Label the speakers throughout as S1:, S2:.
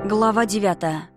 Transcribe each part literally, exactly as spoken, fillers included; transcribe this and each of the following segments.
S1: Глава девятая.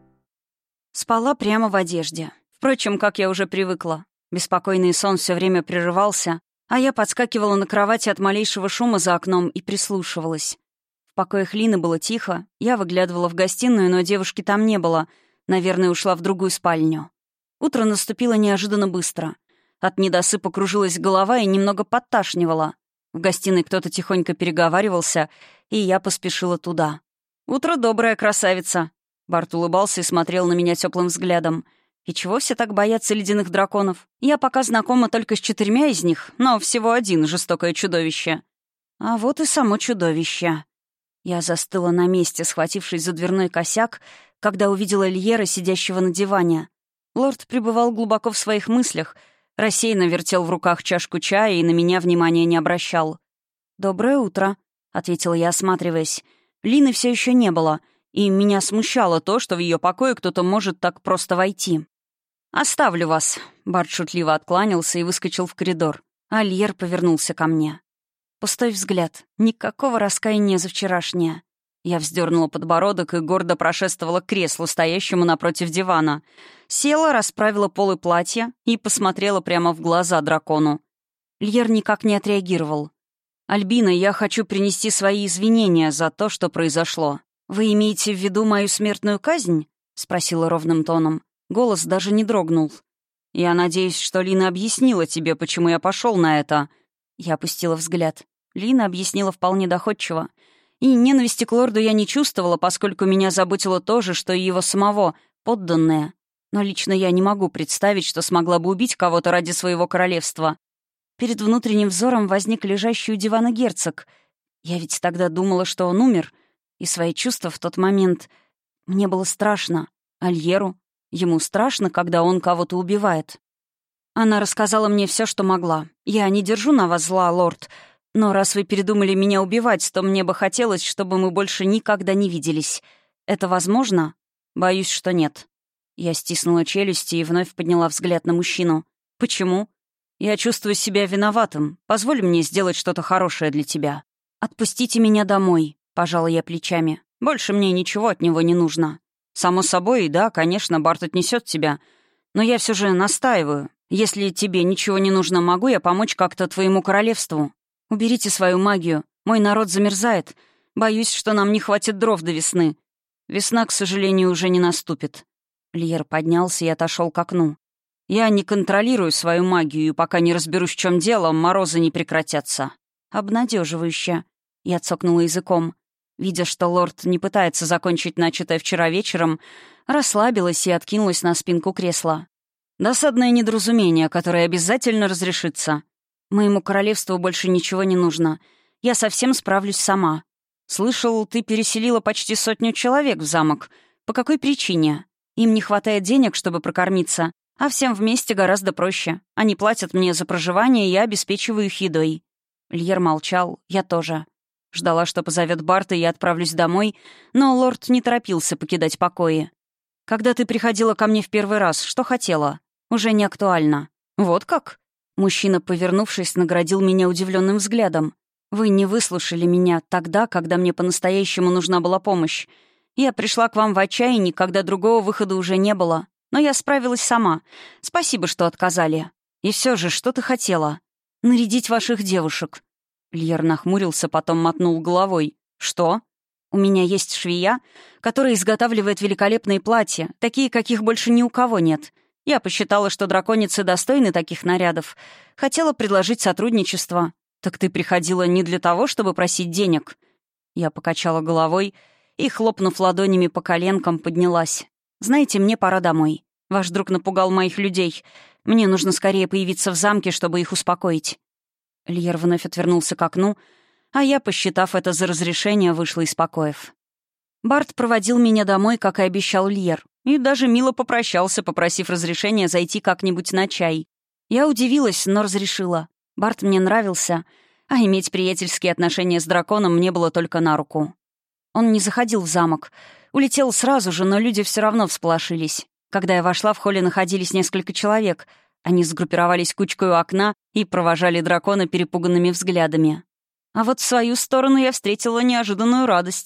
S1: Спала прямо в одежде. Впрочем, как я уже привыкла. Беспокойный сон все время прерывался, а я подскакивала на кровати от малейшего шума за окном и прислушивалась. В покоях Лины было тихо, я выглядывала в гостиную, но девушки там не было. Наверное, ушла в другую спальню. Утро наступило неожиданно быстро. От недосыпа кружилась голова и немного подташнивала. В гостиной кто-то тихонько переговаривался, и я поспешила туда. «Утро доброе, красавица!» Барт улыбался и смотрел на меня теплым взглядом. «И чего все так боятся ледяных драконов? Я пока знакома только с четырьмя из них, но всего один жестокое чудовище». А вот и само чудовище. Я застыла на месте, схватившись за дверной косяк, когда увидела Льера, сидящего на диване. Лорд пребывал глубоко в своих мыслях, рассеянно вертел в руках чашку чая и на меня внимания не обращал. «Доброе утро», — ответила я, осматриваясь. Лины все еще не было, и меня смущало то, что в ее покое кто-то может так просто войти. «Оставлю вас», — Барт шутливо откланялся и выскочил в коридор. А Льер повернулся ко мне. Пустой взгляд, никакого раскаяния за вчерашнее. Я вздернула подбородок и гордо прошествовала к креслу, стоящему напротив дивана. Села, расправила полы платья и посмотрела прямо в глаза дракону. Льер никак не отреагировал. «Альбина, я хочу принести свои извинения за то, что произошло. Вы имеете в виду мою смертную казнь?» — спросила ровным тоном. Голос даже не дрогнул. «Я надеюсь, что Лина объяснила тебе, почему я пошел на это». Я опустила взгляд. Лина объяснила вполне доходчиво. И ненависти к лорду я не чувствовала, поскольку меня заботило то же, что и его самого, подданное. Но лично я не могу представить, что смогла бы убить кого-то ради своего королевства. Перед внутренним взором возник лежащий у дивана герцог. Я ведь тогда думала, что он умер, и свои чувства в тот момент... Мне было страшно. Альеру? Ему страшно, когда он кого-то убивает. Она рассказала мне все, что могла. Я не держу на вас зла, лорд, но раз вы передумали меня убивать, то мне бы хотелось, чтобы мы больше никогда не виделись. Это возможно? Боюсь, что нет. Я стиснула челюсти и вновь подняла взгляд на мужчину. Почему? Я чувствую себя виноватым. Позволь мне сделать что-то хорошее для тебя. Отпустите меня домой, пожала я плечами. Больше мне ничего от него не нужно. Само собой, да, конечно, Барт отнесет тебя. Но я все же настаиваю. Если тебе ничего не нужно, могу я помочь как-то твоему королевству? Уберите свою магию. Мой народ замерзает. Боюсь, что нам не хватит дров до весны. Весна, к сожалению, уже не наступит. Льер поднялся и отошел к окну. Я не контролирую свою магию, и пока не разберусь, в чем дело, морозы не прекратятся. Обнадеживающе. Я цокнула языком. Видя, что лорд не пытается закончить начатое вчера вечером, расслабилась и откинулась на спинку кресла. Досадное недоразумение, которое обязательно разрешится. Моему королевству больше ничего не нужно. Я совсем справлюсь сама. Слышал, ты переселила почти сотню человек в замок. По какой причине? Им не хватает денег, чтобы прокормиться, а всем вместе гораздо проще. Они платят мне за проживание, и я обеспечиваю их едой». Льер молчал, я тоже. Ждала, что позовет Барта, и я отправлюсь домой, но лорд не торопился покидать покои. «Когда ты приходила ко мне в первый раз, что хотела?» «Уже не актуально». «Вот как?» Мужчина, повернувшись, наградил меня удивленным взглядом. «Вы не выслушали меня тогда, когда мне по-настоящему нужна была помощь. Я пришла к вам в отчаянии, когда другого выхода уже не было. Но я справилась сама. Спасибо, что отказали. И все же, что ты хотела? Нарядить ваших девушек». Льер нахмурился, потом мотнул головой. «Что? У меня есть швея, которая изготавливает великолепные платья, такие, каких больше ни у кого нет. Я посчитала, что драконицы достойны таких нарядов. Хотела предложить сотрудничество. Так ты приходила не для того, чтобы просить денег?» Я покачала головой и, хлопнув ладонями по коленкам, поднялась. «Знаете, мне пора домой. Ваш друг напугал моих людей. Мне нужно скорее появиться в замке, чтобы их успокоить». Льер вновь отвернулся к окну, а я, посчитав это за разрешение, вышла из покоев. Барт проводил меня домой, как и обещал Льер, и даже мило попрощался, попросив разрешения зайти как-нибудь на чай. Я удивилась, но разрешила. Барт мне нравился, а иметь приятельские отношения с драконом мне было только на руку. Он не заходил в замок. Улетел сразу же, но люди все равно всполошились. Когда я вошла, в холле находились несколько человек. Они сгруппировались кучкой у окна и провожали дракона перепуганными взглядами. А вот в свою сторону я встретила неожиданную радость.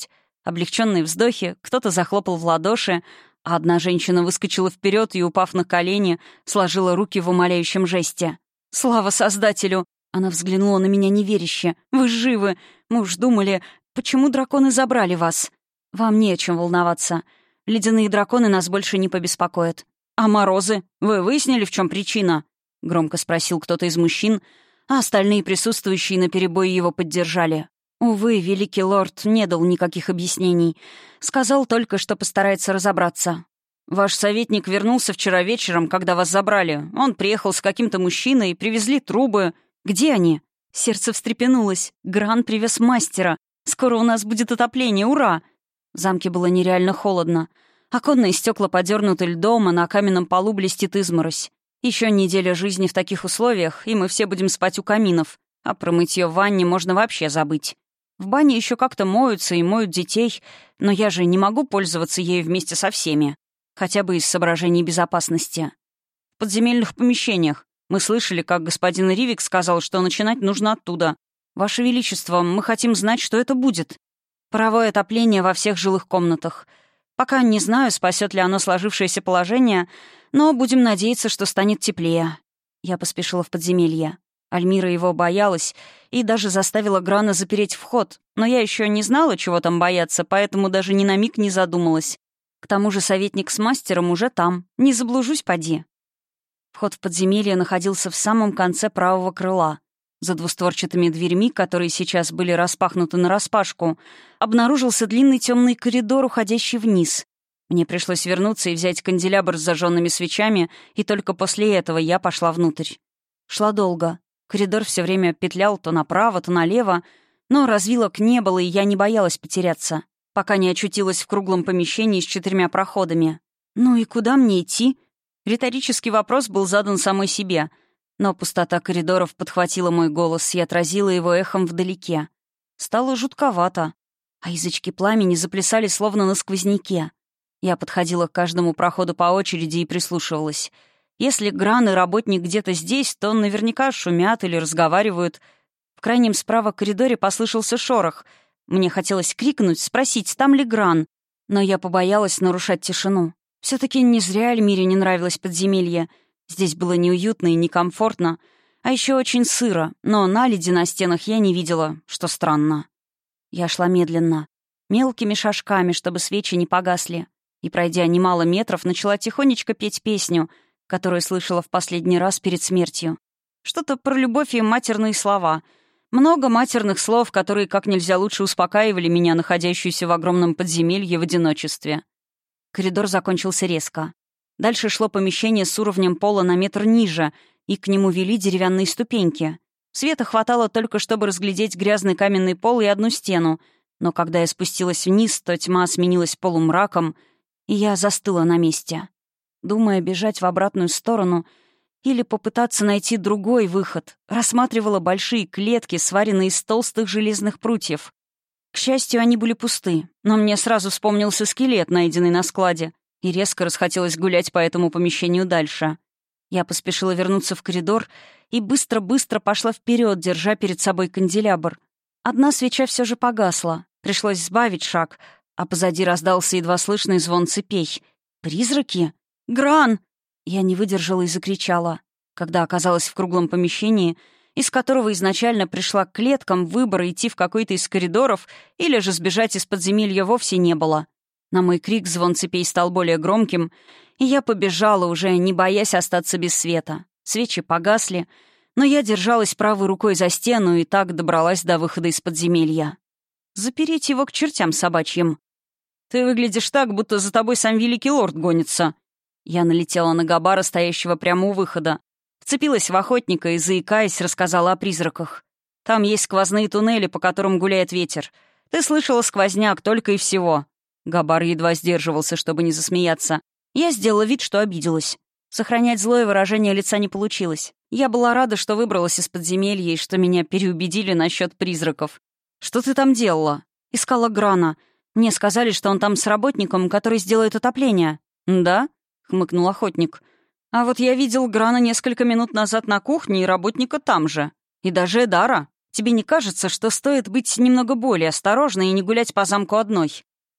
S1: Облегченные вздохи, кто-то захлопал в ладоши, а одна женщина выскочила вперед и, упав на колени, сложила руки в умоляющем жесте. «Слава Создателю!» Она взглянула на меня неверяще. «Вы живы! Мы уж думали, почему драконы забрали вас?» «Вам не о чем волноваться. Ледяные драконы нас больше не побеспокоят». «А морозы? Вы выяснили, в чем причина?» — громко спросил кто-то из мужчин, а остальные присутствующие наперебой его поддержали. Увы, великий лорд не дал никаких объяснений. Сказал только, что постарается разобраться. «Ваш советник вернулся вчера вечером, когда вас забрали. Он приехал с каким-то мужчиной, привезли трубы. Где они?» Сердце встрепенулось. Гран привез мастера. «Скоро у нас будет отопление, ура!» В замке было нереально холодно. Оконные стекла подернуты льдом, а на каменном полу блестит изморозь. Еще неделя жизни в таких условиях, и мы все будем спать у каминов. А про мытье в ванне можно вообще забыть. В бане еще как-то моются и моют детей, но я же не могу пользоваться ею вместе со всеми. Хотя бы из соображений безопасности. В подземельных помещениях. Мы слышали, как господин Ривик сказал, что начинать нужно оттуда. «Ваше Величество, мы хотим знать, что это будет. Паровое отопление во всех жилых комнатах. Пока не знаю, спасет ли оно сложившееся положение, но будем надеяться, что станет теплее». Я поспешила в подземелье. Альмира его боялась и даже заставила Грана запереть вход, но я еще не знала, чего там бояться, поэтому даже ни на миг не задумалась. К тому же советник с мастером уже там. Не заблужусь, поди. Вход в подземелье находился в самом конце правого крыла. За двустворчатыми дверьми, которые сейчас были распахнуты нараспашку, обнаружился длинный темный коридор, уходящий вниз. Мне пришлось вернуться и взять канделябр с зажженными свечами, и только после этого я пошла внутрь. Шла долго. Коридор все время петлял то направо, то налево, но развилок не было, и я не боялась потеряться, пока не очутилась в круглом помещении с четырьмя проходами. «Ну и куда мне идти?» Риторический вопрос был задан самой себе, но пустота коридоров подхватила мой голос и отразила его эхом вдалеке. Стало жутковато, а язычки пламени заплясали словно на сквозняке. Я подходила к каждому проходу по очереди и прислушивалась. Если Гран и работник где-то здесь, то наверняка шумят или разговаривают. В крайнем справа коридоре послышался шорох. Мне хотелось крикнуть, спросить, там ли Гран, но я побоялась нарушать тишину. Все-таки не зря Альмире не нравилось подземелье. Здесь было неуютно и некомфортно, а еще очень сыро, но наледи на стенах я не видела, что странно. Я шла медленно, мелкими шажками, чтобы свечи не погасли, и, пройдя немало метров, начала тихонечко петь песню, которую слышала в последний раз перед смертью. Что-то про любовь и матерные слова. Много матерных слов, которые как нельзя лучше успокаивали меня, находящуюся в огромном подземелье в одиночестве. Коридор закончился резко. Дальше шло помещение с уровнем пола на метр ниже, и к нему вели деревянные ступеньки. Света хватало только, чтобы разглядеть грязный каменный пол и одну стену, но когда я спустилась вниз, то тьма сменилась полумраком, и я застыла на месте, думая бежать в обратную сторону или попытаться найти другой выход. Рассматривала большие клетки, сваренные из толстых железных прутьев. К счастью, они были пусты, но мне сразу вспомнился скелет, найденный на складе, и резко расхотелось гулять по этому помещению дальше. Я поспешила вернуться в коридор и быстро-быстро пошла вперед, держа перед собой канделябр. Одна свеча все же погасла, пришлось сбавить шаг, а позади раздался едва слышный звон цепей. «Призраки? Гран!» Я не выдержала и закричала, когда оказалась в круглом помещении, из которого изначально пришла к клеткам, выбора идти в какой-то из коридоров или же сбежать из подземелья вовсе не было. На мой крик звон цепей стал более громким, и я побежала, уже не боясь остаться без света. Свечи погасли, но я держалась правой рукой за стену и так добралась до выхода из подземелья. Запереть его к чертям собачьим. «Ты выглядишь так, будто за тобой сам великий лорд гонится». Я налетела на Габара, стоящего прямо у выхода. Вцепилась в охотника и, заикаясь, рассказала о призраках. «Там есть сквозные туннели, по которым гуляет ветер. Ты слышала сквозняк, только и всего». Габар едва сдерживался, чтобы не засмеяться. Я сделала вид, что обиделась. Сохранять злое выражение лица не получилось. Я была рада, что выбралась из подземелья и что меня переубедили насчет призраков. «Что ты там делала?» «Искала Грана. Мне сказали, что он там с работником, который сделает отопление». «Да?» — хмыкнул охотник. «А вот я видел Грана несколько минут назад на кухне и работника там же. И даже Эдара. Тебе не кажется, что стоит быть немного более осторожной и не гулять по замку одной?»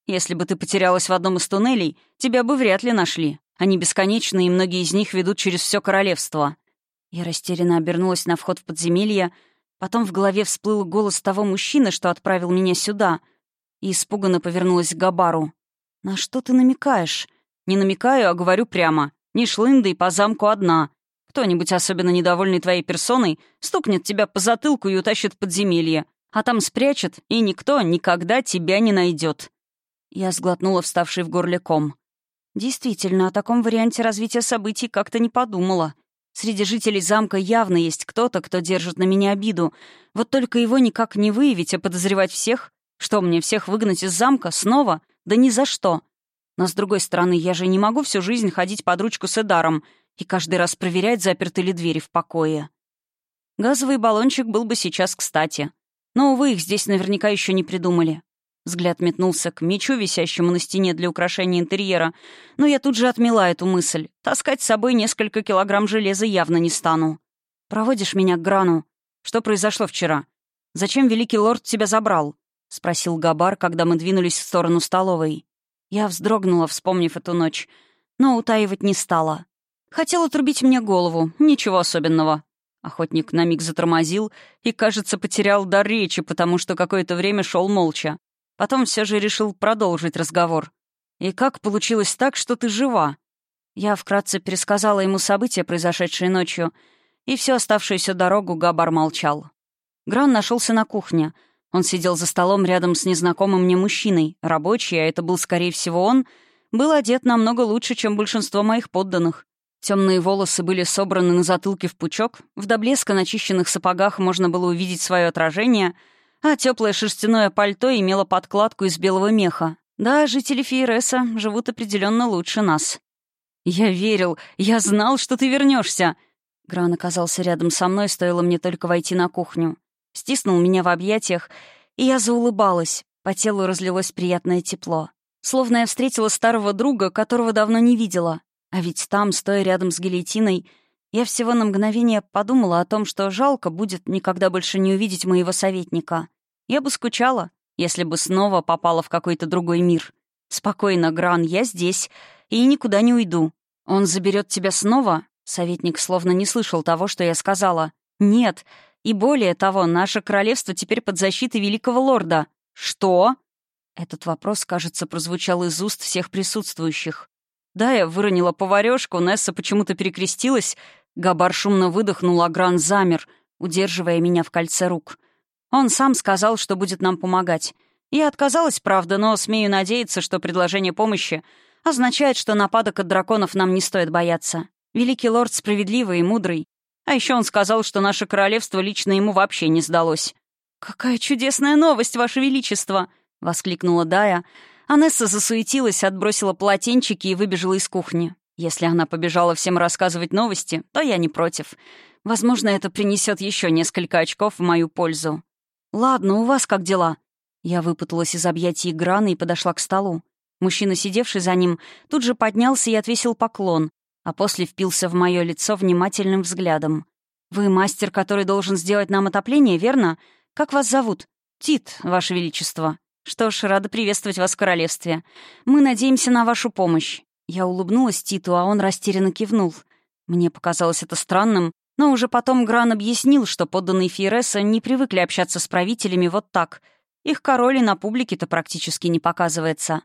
S1: Если бы ты потерялась в одном из туннелей, тебя бы вряд ли нашли. Они бесконечны, и многие из них ведут через все королевство». Я растерянно обернулась на вход в подземелье, потом в голове всплыл голос того мужчины, что отправил меня сюда, и испуганно повернулась к Габару. «На что ты намекаешь?» «Не намекаю, а говорю прямо. Не шлындой по замку одна. Кто-нибудь, особенно недовольный твоей персоной, стукнет тебя по затылку и утащит в подземелье, а там спрячет, и никто никогда тебя не найдет». Я сглотнула вставший в горле ком. Действительно, о таком варианте развития событий как-то не подумала. Среди жителей замка явно есть кто-то, кто держит на меня обиду. Вот только его никак не выявить, а подозревать всех? Что, мне всех выгнать из замка? Снова? Да ни за что. Но, с другой стороны, я же не могу всю жизнь ходить под ручку с Эдаром и каждый раз проверять, заперты ли двери в покое. Газовый баллончик был бы сейчас кстати. Но, увы, их здесь наверняка еще не придумали. Взгляд метнулся к мечу, висящему на стене для украшения интерьера, но я тут же отмела эту мысль. Таскать с собой несколько килограмм железа явно не стану. «Проводишь меня к Грану? Что произошло вчера? Зачем великий лорд тебя забрал?» — спросил Габар, когда мы двинулись в сторону столовой. Я вздрогнула, вспомнив эту ночь, но утаивать не стала. Хотел отрубить мне голову, ничего особенного. Охотник на миг затормозил и, кажется, потерял дар речи, потому что какое-то время шел молча. Потом все же решил продолжить разговор. «И как получилось так, что ты жива?» Я вкратце пересказала ему события, произошедшие ночью, и всю оставшуюся дорогу Габар молчал. Гран нашелся на кухне. Он сидел за столом рядом с незнакомым мне мужчиной. Рабочий, а это был, скорее всего, он, был одет намного лучше, чем большинство моих подданных. Темные волосы были собраны на затылке в пучок, в до блеска начищенных сапогах можно было увидеть свое отражение, а теплое шерстяное пальто имело подкладку из белого меха. Да, жители Фейреса живут определенно лучше нас. «Я верил, я знал, что ты вернешься. Гран оказался рядом со мной, стоило мне только войти на кухню. Стиснул меня в объятиях, и я заулыбалась. По телу разлилось приятное тепло. Словно я встретила старого друга, которого давно не видела. А ведь там, стоя рядом с гильотиной, я всего на мгновение подумала о том, что жалко будет никогда больше не увидеть моего советника. Я бы скучала, если бы снова попала в какой-то другой мир. «Спокойно, Гран, я здесь, и никуда не уйду. Он заберет тебя снова?» Советник словно не слышал того, что я сказала. «Нет. И более того, наше королевство теперь под защитой великого лорда». «Что?» Этот вопрос, кажется, прозвучал из уст всех присутствующих. Да, я выронила поварёшку, Несса почему-то перекрестилась. Габар шумно выдохнул, а Гран замер, удерживая меня в кольце рук. Он сам сказал, что будет нам помогать. Я отказалась, правда, но смею надеяться, что предложение помощи означает, что нападок от драконов нам не стоит бояться. Великий лорд справедливый и мудрый. А еще он сказал, что наше королевство лично ему вообще не сдалось. «Какая чудесная новость, Ваше Величество!» — воскликнула Дая. Анесса засуетилась, отбросила полотенчики и выбежала из кухни. Если она побежала всем рассказывать новости, то я не против. Возможно, это принесет еще несколько очков в мою пользу. «Ладно, у вас как дела?» Я выпуталась из объятий Грана и подошла к столу. Мужчина, сидевший за ним, тут же поднялся и отвесил поклон, а после впился в мое лицо внимательным взглядом. «Вы мастер, который должен сделать нам отопление, верно? Как вас зовут?» «Тит, Ваше Величество». «Что ж, рада приветствовать вас в королевстве. Мы надеемся на вашу помощь». Я улыбнулась Титу, а он растерянно кивнул. Мне показалось это странным, но уже потом Гран объяснил, что подданные Фейреса не привыкли общаться с правителями вот так. Их король и на публике-то практически не показывается.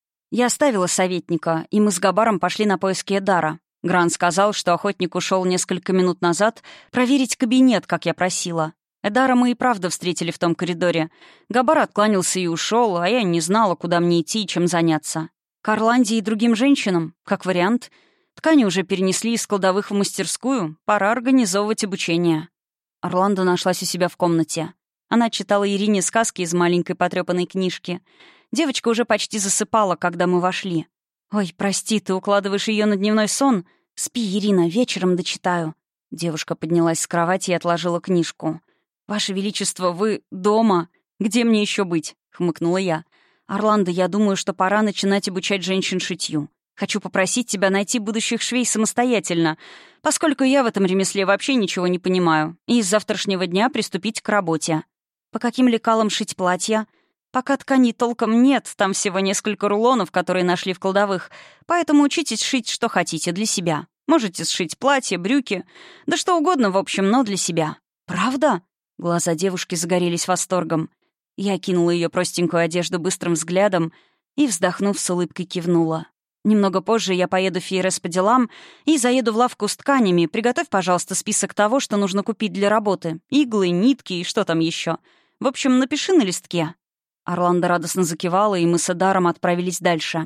S1: Я оставила советника, и мы с Габаром пошли на поиски Эдара. Гран сказал, что охотник ушел несколько минут назад проверить кабинет, как я просила. Эдара мы и правда встретили в том коридоре. Габар откланялся и ушел, а я не знала, куда мне идти и чем заняться. К Орланде и другим женщинам, как вариант. Ткани уже перенесли из кладовых в мастерскую, пора организовывать обучение. Орландо нашлась у себя в комнате. Она читала Ирине сказки из маленькой потрёпанной книжки. Девочка уже почти засыпала, когда мы вошли. «Ой, прости, ты укладываешь ее на дневной сон? Спи, Ирина, вечером дочитаю». Девушка поднялась с кровати и отложила книжку. «Ваше Величество, вы дома? Где мне еще быть?» — хмыкнула я. «Орландо, я думаю, что пора начинать обучать женщин шитью. Хочу попросить тебя найти будущих швей самостоятельно, поскольку я в этом ремесле вообще ничего не понимаю, и с завтрашнего дня приступить к работе. По каким лекалам шить платья? «Пока тканей толком нет, там всего несколько рулонов, которые нашли в кладовых, поэтому учитесь шить, что хотите, для себя. Можете сшить платье, брюки, да что угодно, в общем, но для себя». «Правда?» Глаза девушки загорелись восторгом. Я кинула ее простенькую одежду быстрым взглядом и, вздохнув, с улыбкой кивнула. «Немного позже я поеду в Фиерес по делам и заеду в лавку с тканями. Приготовь, пожалуйста, список того, что нужно купить для работы. Иглы, нитки и что там еще. В общем, напиши на листке». Орландо радостно закивала, и мы с Эдаром отправились дальше.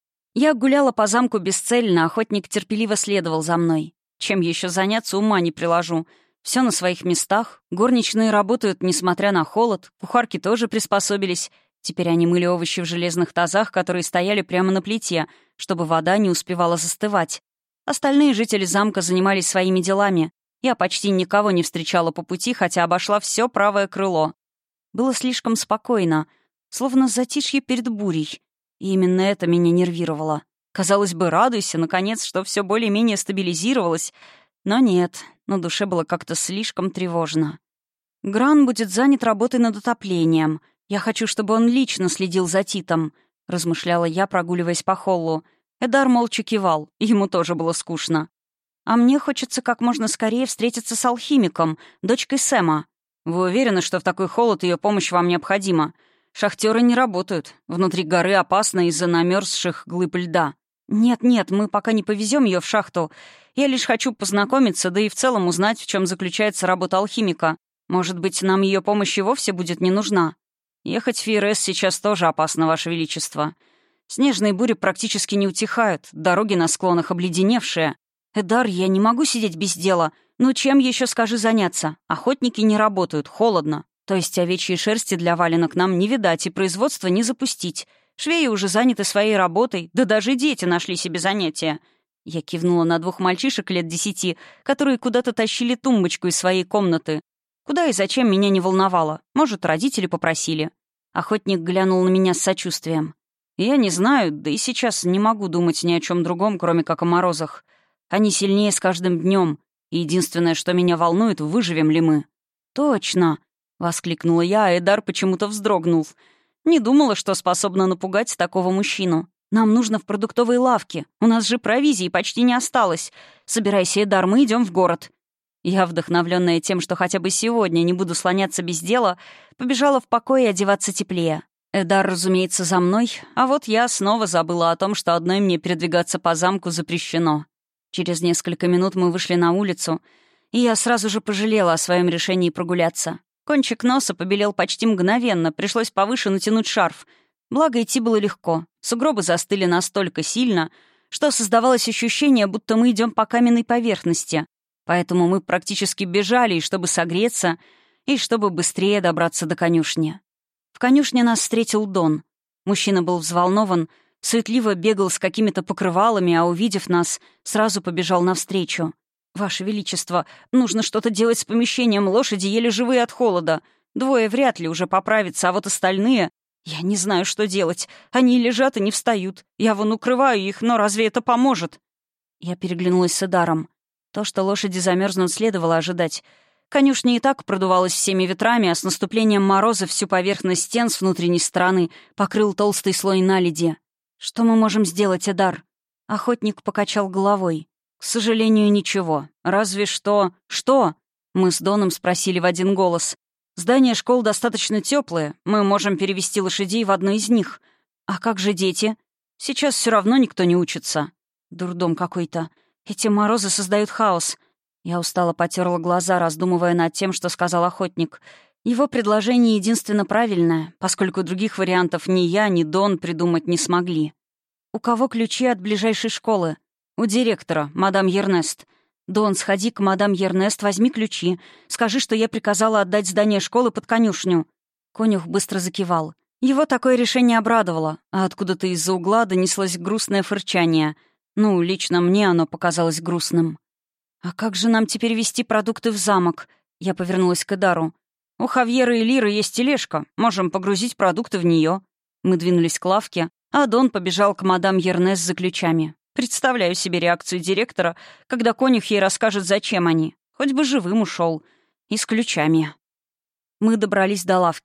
S1: Я гуляла по замку бесцельно, охотник терпеливо следовал за мной. Чем еще заняться, ума не приложу. Все на своих местах. Горничные работают, несмотря на холод. Кухарки тоже приспособились. Теперь они мыли овощи в железных тазах, которые стояли прямо на плите, чтобы вода не успевала застывать. Остальные жители замка занимались своими делами. Я почти никого не встречала по пути, хотя обошла все правое крыло. Было слишком спокойно, словно затишье перед бурей. И именно это меня нервировало. Казалось бы, радуйся, наконец, что все более-менее стабилизировалось. Но нет, на душе было как-то слишком тревожно. Гран будет занят работой над отоплением. Я хочу, чтобы он лично следил за Титом, — размышляла я, прогуливаясь по холлу. Эдар молча кивал, ему тоже было скучно. А мне хочется как можно скорее встретиться с алхимиком, дочкой Сэма. Вы уверены, что в такой холод ее помощь вам необходима? Шахтеры не работают. Внутри горы опасно из-за намерзших глыб льда. Нет-нет, мы пока не повезем ее в шахту. Я лишь хочу познакомиться, да и в целом узнать, в чем заключается работа алхимика. Может быть, нам ее помощь и вовсе будет не нужна. Ехать в Фиерес сейчас тоже опасно, Ваше Величество. Снежные бури практически не утихают, дороги на склонах обледеневшие. Эдар, я не могу сидеть без дела. Ну чем еще, скажи, заняться? Охотники не работают, холодно. То есть овечьей шерсти для валенок нам не видать и производство не запустить. Швеи уже заняты своей работой, да даже дети нашли себе занятия. Я кивнула на двух мальчишек лет десяти, которые куда-то тащили тумбочку из своей комнаты. Куда и зачем меня не волновало. Может, родители попросили. Охотник глянул на меня с сочувствием. Я не знаю, да и сейчас не могу думать ни о чем другом, кроме как о морозах. Они сильнее с каждым днем. И единственное, что меня волнует, выживем ли мы. «Точно!» — воскликнула я, а Эдар почему-то вздрогнул. Не думала, что способна напугать такого мужчину. «Нам нужно в продуктовой лавке. У нас же провизии почти не осталось. Собирайся, Эдар, мы идем в город». Я, вдохновленная тем, что хотя бы сегодня не буду слоняться без дела, побежала в покой и одеваться теплее. Эдар, разумеется, за мной, а вот я снова забыла о том, что одной мне передвигаться по замку запрещено. Через несколько минут мы вышли на улицу, и я сразу же пожалела о своем решении прогуляться. Кончик носа побелел почти мгновенно, пришлось повыше натянуть шарф. Благо, идти было легко. Сугробы застыли настолько сильно, что создавалось ощущение, будто мы идем по каменной поверхности. Поэтому мы практически бежали, и чтобы согреться, и чтобы быстрее добраться до конюшни. В конюшне нас встретил Дон. Мужчина был взволнован, суетливо бегал с какими-то покрывалами, а, увидев нас, сразу побежал навстречу. «Ваше Величество, нужно что-то делать с помещением, лошади еле живые от холода. Двое вряд ли уже поправятся, а вот остальные... Я не знаю, что делать. Они лежат и не встают. Я вон укрываю их, но разве это поможет?» Я переглянулась с Эдаром. То, что лошади замерзнут, следовало ожидать. Конюшня и так продувалась всеми ветрами, а с наступлением мороза всю поверхность стен с внутренней стороны покрыл толстый слой наледи. «Что мы можем сделать, Эдар?» Охотник покачал головой. «К сожалению, ничего. Разве что...» «Что?» Мы с Доном спросили в один голос. «Здания школ достаточно теплые. Мы можем перевести лошадей в одну из них. А как же дети? Сейчас все равно никто не учится. Дурдом какой-то. Эти морозы создают хаос». Я устало потерла глаза, раздумывая над тем, что сказал охотник. Его предложение единственно правильное, поскольку других вариантов ни я, ни Дон придумать не смогли. «У кого ключи от ближайшей школы?» «У директора, мадам Ернест». «Дон, сходи к мадам Ернест, возьми ключи. Скажи, что я приказала отдать здание школы под конюшню». Конюх быстро закивал. Его такое решение обрадовало, а откуда-то из-за угла донеслось грустное фырчание. Ну, лично мне оно показалось грустным. «А как же нам теперь везти продукты в замок?» Я повернулась к Эдару. «У Хавьера и Лиры есть тележка. Можем погрузить продукты в нее». Мы двинулись к лавке, а Дон побежал к мадам Ернес за ключами. Представляю себе реакцию директора, когда конюх ей расскажет, зачем они. Хоть бы живым ушел. И с ключами. Мы добрались до лавки.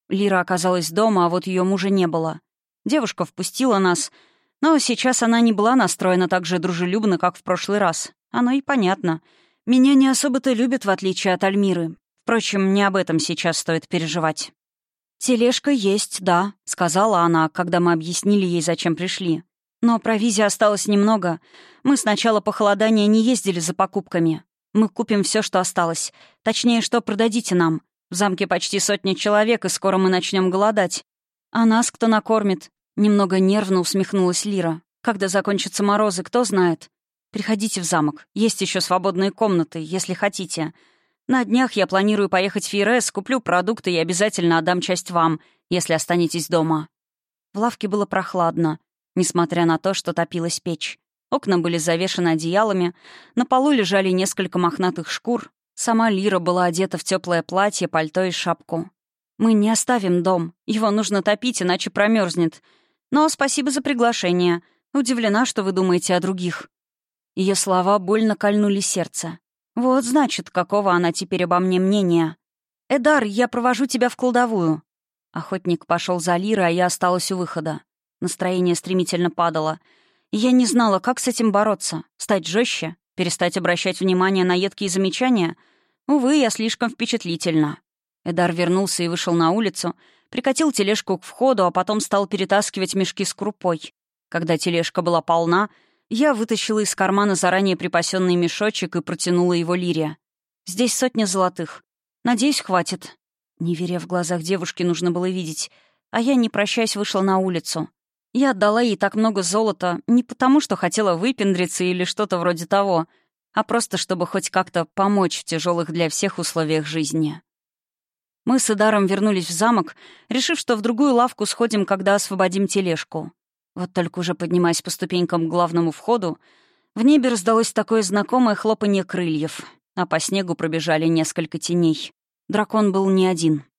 S1: Лира оказалась дома, а вот ее мужа не было. Девушка впустила нас, но сейчас она не была настроена так же дружелюбно, как в прошлый раз. Оно и понятно. Меня не особо-то любят, в отличие от Альмиры. Впрочем, не об этом сейчас стоит переживать. «Тележка есть, да», — сказала она, когда мы объяснили ей, зачем пришли. «Но провизии осталось немного. Мы с начала похолодания не ездили за покупками. Мы купим все, что осталось. Точнее, что продадите нам. В замке почти сотня человек, и скоро мы начнем голодать. А нас кто накормит?» Немного нервно усмехнулась Лира. «Когда закончатся морозы, кто знает. Приходите в замок. Есть еще свободные комнаты, если хотите. На днях я планирую поехать в Фейрес, куплю продукты и обязательно отдам часть вам, если останетесь дома». В лавке было прохладно, несмотря на то, что топилась печь. Окна были завешаны одеялами, на полу лежали несколько мохнатых шкур. Сама Лира была одета в теплое платье, пальто и шапку. «Мы не оставим дом. Его нужно топить, иначе промерзнет. Но спасибо за приглашение. Удивлена, что вы думаете о других». Ее слова больно кольнули сердце. Вот, значит, какого она теперь обо мне мнения. «Эдар, я провожу тебя в кладовую». Охотник пошел за Лирой, а я осталась у выхода. Настроение стремительно падало. И я не знала, как с этим бороться. Стать жестче? Перестать обращать внимание на едкие замечания? Увы, я слишком впечатлительна. Эдар вернулся и вышел на улицу, прикатил тележку к входу, а потом стал перетаскивать мешки с крупой. Когда тележка была полна, я вытащила из кармана заранее припасенный мешочек и протянула его Лире. «Здесь сотня золотых. Надеюсь, хватит». Неверие в глазах девушки нужно было видеть, а я, не прощаясь, вышла на улицу. Я отдала ей так много золота не потому, что хотела выпендриться или что-то вроде того, а просто чтобы хоть как-то помочь в тяжелых для всех условиях жизни. Мы с Эдаром вернулись в замок, решив, что в другую лавку сходим, когда освободим тележку. Вот только уже поднимаясь по ступенькам к главному входу, в небе раздалось такое знакомое хлопанье крыльев, а по снегу пробежали несколько теней. Дракон был не один.